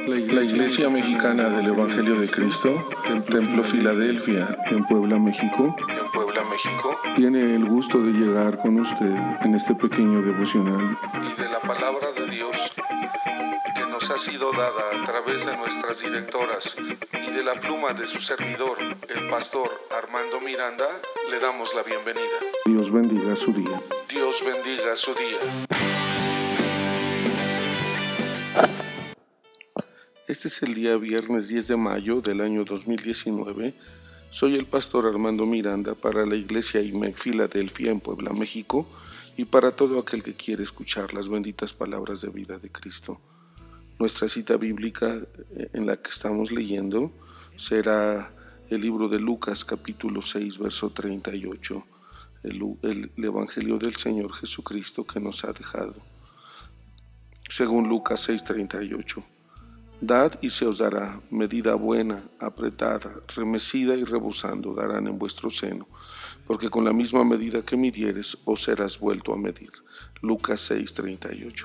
La Iglesia Mexicana del Evangelio de Cristo, Templo Filadelfia, en Puebla, México, tiene el gusto de llegar con usted en este pequeño devocional y de la palabra de Dios que nos ha sido dada a través de nuestras directoras y de la pluma de su servidor, el pastor Armando Miranda. Le damos la bienvenida. Dios bendiga su día. Dios bendiga su día. Este es el día viernes 10 de mayo del año 2019. Soy el pastor Armando Miranda para la Iglesia IMEC Filadelfia en Puebla, México, y para todo aquel que quiere escuchar las benditas palabras de vida de Cristo. Nuestra cita bíblica en la que estamos leyendo será el libro de Lucas, capítulo 6, verso 38, el Evangelio del Señor Jesucristo que nos ha dejado. Según Lucas 6, 38. Dad y se os dará, medida buena, apretada, remecida y rebosando darán en vuestro seno, porque con la misma medida que midieres os serás vuelto a medir. Lucas 6, 38.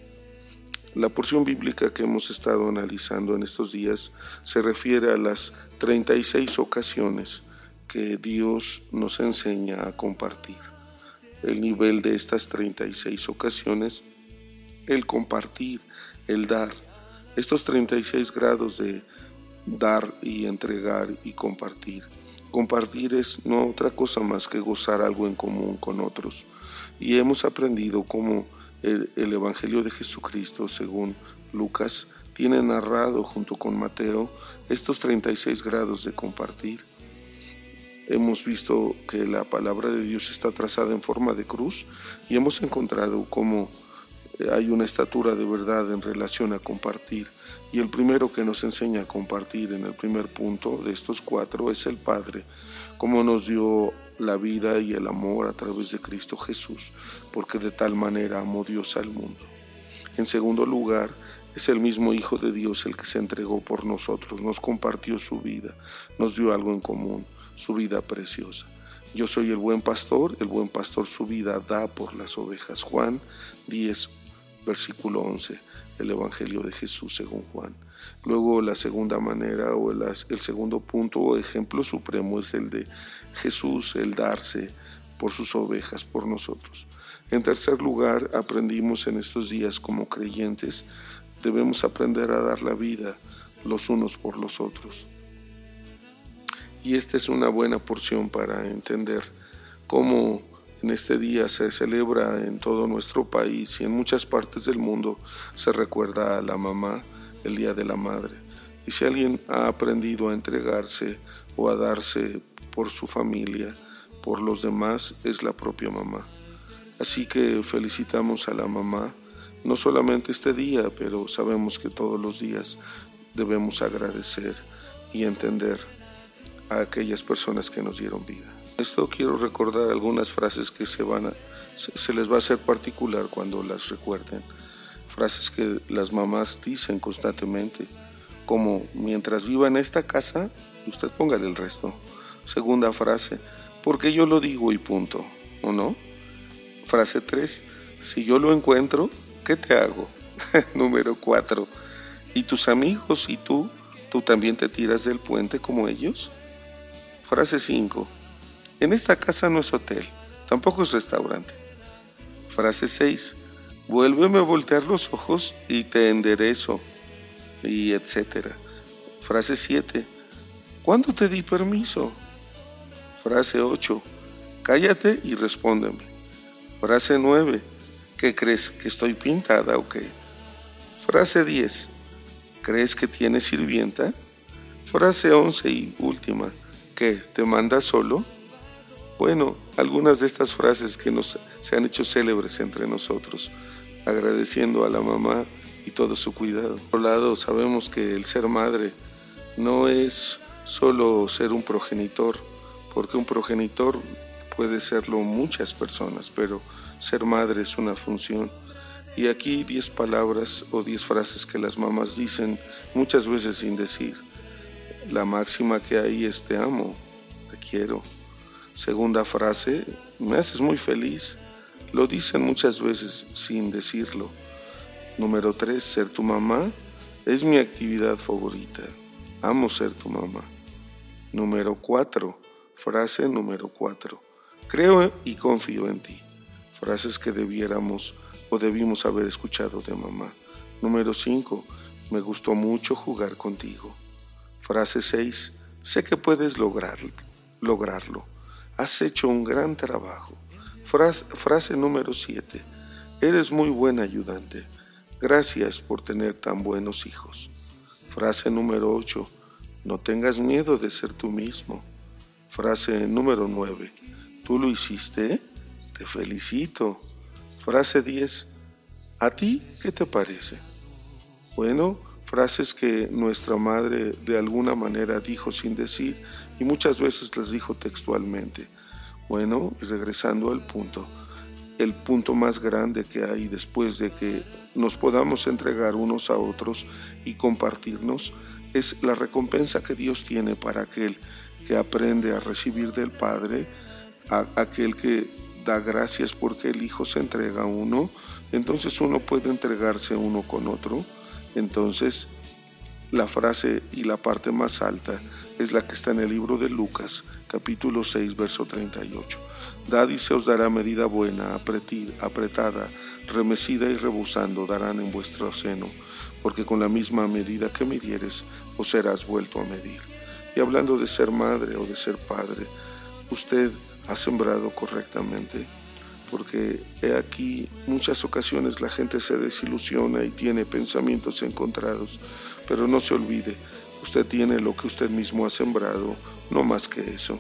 La porción bíblica que hemos estado analizando en estos días se refiere a las 36 ocasiones que Dios nos enseña a compartir. El nivel de estas 36 ocasiones, el compartir, el dar. Estos 36 grados de dar y entregar y compartir. Compartir es no otra cosa más que gozar algo en común con otros. Y hemos aprendido cómo el Evangelio de Jesucristo, según Lucas, tiene narrado junto con Mateo estos 36 grados de compartir. Hemos visto que la palabra de Dios está trazada en forma de cruz y hemos encontrado cómo hay una estatura de verdad en relación a compartir, y el primero que nos enseña a compartir en el primer punto de estos 4 es el Padre, cómo nos dio la vida y el amor a través de Cristo Jesús, porque de tal manera amó Dios al mundo. En segundo lugar, es el mismo Hijo de Dios el que se entregó por nosotros, nos compartió su vida, nos dio algo en común, su vida preciosa. Yo soy el buen pastor su vida da por las ovejas. Juan 10, versículo 11, el Evangelio de Jesús según Juan. Luego la segunda manera o el segundo punto o ejemplo supremo es el de Jesús, el darse por sus ovejas, por nosotros. En tercer lugar, aprendimos en estos días como creyentes, debemos aprender a dar la vida los unos por los otros. Y esta es una buena porción para entender cómo en este día se celebra en todo nuestro país y en muchas partes del mundo se recuerda a la mamá, el Día de la Madre. Y si alguien ha aprendido a entregarse o a darse por su familia, por los demás, es la propia mamá. Así que felicitamos a la mamá, no solamente este día, pero sabemos que todos los días debemos agradecer y entender a aquellas personas que nos dieron vida. Esto quiero recordar algunas frases que se les va a hacer particular cuando las recuerden. Frases que las mamás dicen constantemente, como mientras viva en esta casa, usted póngale el resto. Segunda frase, porque yo lo digo y punto, ¿o no? Frase 3, si yo lo encuentro, ¿qué te hago? Número 4, ¿y tus amigos y tú también te tiras del puente como ellos? Frase 5, en esta casa no es hotel, tampoco es restaurante. Frase 6, vuélveme a voltear los ojos y te enderezo, y etcétera. Frase 7, ¿cuándo te di permiso? Frase 8, cállate y respóndeme. Frase 9, ¿qué crees, que estoy pintada o qué? Frase 10, ¿crees que tienes sirvienta? Frase 11 y última, ¿qué, te mandas solo? Bueno, algunas de estas frases que se han hecho célebres entre nosotros, agradeciendo a la mamá y todo su cuidado. Por otro lado, sabemos que el ser madre no es solo ser un progenitor, porque un progenitor puede serlo muchas personas, pero ser madre es una función. Y aquí 10 palabras o 10 frases que las mamás dicen muchas veces sin decir. La máxima que hay es te amo, te quiero. Segunda frase, me haces muy feliz. Lo dicen muchas veces sin decirlo. Número 3, ser tu mamá Es mi actividad favorita. Amo ser tu mamá. Número 4. Frase número 4. Creo y confío en ti. Frases que debiéramos o debimos haber escuchado de mamá. Número 5. Me gustó mucho jugar contigo. Frase 6. Sé que puedes lograrlo. Has hecho un gran trabajo. Frase número 7. Eres muy buen ayudante. Gracias por tener tan buenos hijos. Frase número 8. No tengas miedo de ser tú mismo. Frase número 9. ¿Tú lo hiciste? Te felicito. Frase 10. ¿A ti qué te parece? Bueno, frases que nuestra madre de alguna manera dijo sin decir y muchas veces las dijo textualmente. Bueno, y regresando al punto, el punto más grande que hay después de que nos podamos entregar unos a otros y compartirnos es la recompensa que Dios tiene para aquel que aprende a recibir del Padre, aquel que da gracias porque el Hijo se entrega a uno, entonces uno puede entregarse uno con otro. Entonces, la frase y la parte más alta es la que está en el libro de Lucas, capítulo 6, verso 38. Dad y se os dará medida buena, apretada, remecida y rebosando darán en vuestro seno, porque con la misma medida que midieres, os serás vuelto a medir. Y hablando de ser madre o de ser padre, usted ha sembrado correctamente, porque he aquí muchas ocasiones la gente se desilusiona y tiene pensamientos encontrados, pero no se olvide, usted tiene lo que usted mismo ha sembrado, no más que eso.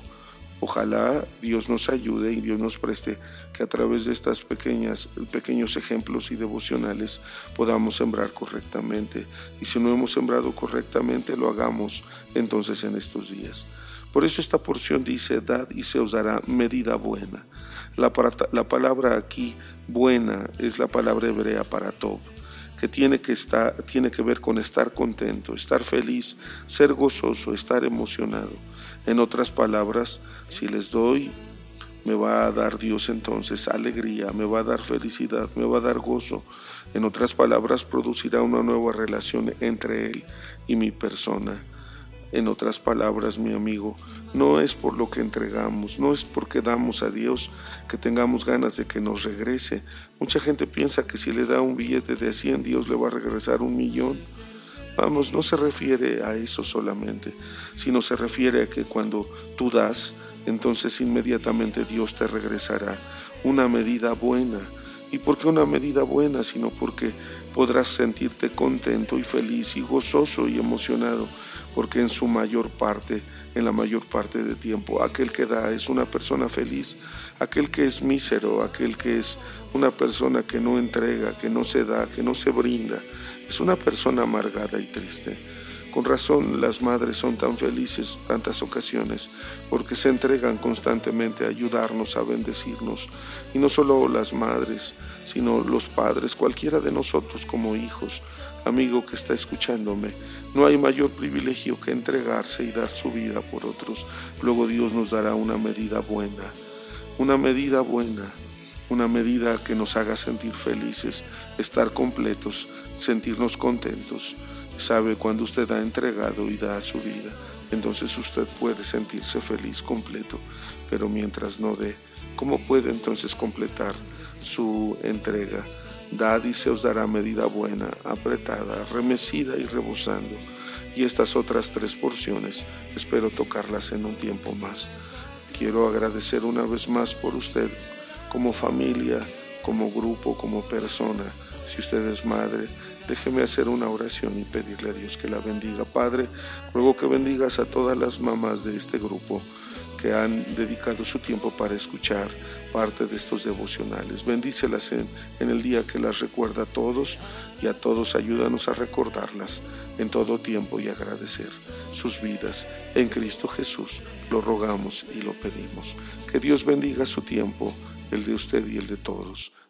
Ojalá Dios nos ayude y Dios nos preste que a través de estas pequeños ejemplos y devocionales podamos sembrar correctamente. Y si no hemos sembrado correctamente, lo hagamos entonces en estos días. Por eso esta porción dice, dad y se os dará medida buena. La palabra aquí, buena, es la palabra hebrea para tov, que tiene que ver con estar contento, estar feliz, ser gozoso, estar emocionado. En otras palabras, si les doy, me va a dar Dios entonces alegría, me va a dar felicidad, me va a dar gozo. En otras palabras, producirá una nueva relación entre Él y mi persona. En otras palabras, mi amigo, no es por lo que entregamos, no es porque damos a Dios que tengamos ganas de que nos regrese. Mucha gente piensa que si le da un billete de 100, Dios le va a regresar 1,000,000. Vamos, no se refiere a eso solamente, sino se refiere a que cuando tú das, entonces inmediatamente Dios te regresará una medida buena. ¿Y por qué una medida buena? Sino porque podrás sentirte contento y feliz y gozoso y emocionado, porque en la mayor parte de tiempo, aquel que da es una persona feliz, aquel que es mísero, aquel que es una persona que no entrega, que no se da, que no se brinda, es una persona amargada y triste. Con razón las madres son tan felices tantas ocasiones, porque se entregan constantemente a ayudarnos, a bendecirnos. Y no solo las madres, sino los padres, cualquiera de nosotros como hijos. Amigo que está escuchándome, no hay mayor privilegio que entregarse y dar su vida por otros. Luego Dios nos dará una medida buena, una medida que nos haga sentir felices, estar completos, sentirnos contentos. Sabe, cuando usted ha entregado y da su vida, entonces usted puede sentirse feliz, completo. Pero mientras no dé, ¿cómo puede entonces completar su entrega? Dad y se os dará medida buena, apretada, remecida y rebosando. Y estas otras 3 porciones, espero tocarlas en un tiempo más. Quiero agradecer una vez más por usted, como familia, como grupo, como persona. Si usted es madre, déjeme hacer una oración y pedirle a Dios que la bendiga. Padre, ruego que bendigas a todas las mamás de este grupo que han dedicado su tiempo para escuchar parte de estos devocionales. Bendícelas en el día que las recuerda a todos, y a todos ayúdanos a recordarlas en todo tiempo y agradecer sus vidas. En Cristo Jesús lo rogamos y lo pedimos. Que Dios bendiga su tiempo, el de usted y el de todos.